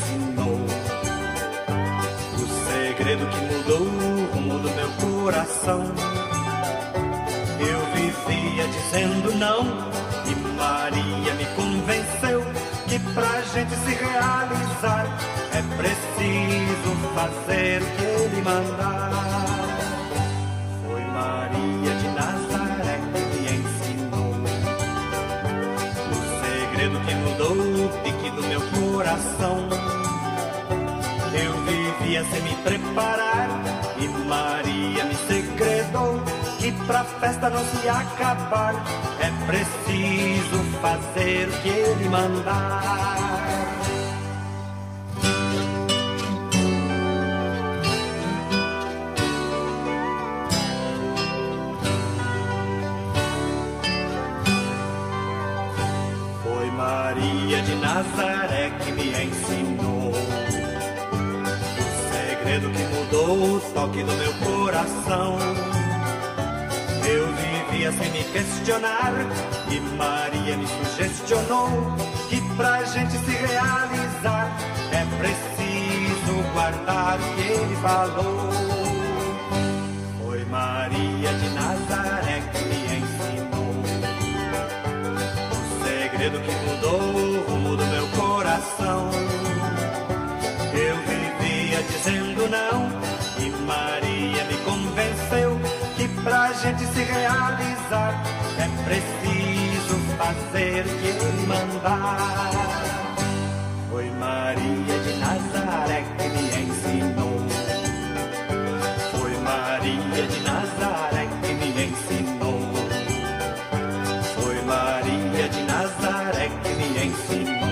ensinou. O segredo que mudou o rumo do meu coração. Eu vivia dizendo não e Maria me convenceu que pra gente se realizar é preciso fazer o que ele mandar. Foi Maria de Nazaré que me ensinou o segredo que mudou o pique do meu coração. Eu vivia sem me preparar e Maria me segredou que pra festa não se acabar é preciso fazer o que ele mandar. Foi Maria de Nazaré que me ensinou o segredo que mudou o toque do meu coração. Eu vivia sem me questionar e Maria me sugestionou que pra gente se realizar é preciso guardar o que ele falou. Foi Maria de Nazaré que me ensinou o segredo que mudou o rumo do meu coração. Eu vivia dizendo não e Maria me convenceu que pra gente se realizar é preciso fazer o que ele mandar. Foi Maria de Nazaré que me ensinou. Foi Maria de Nazaré que me ensinou. Foi Maria de Nazaré que me ensinou.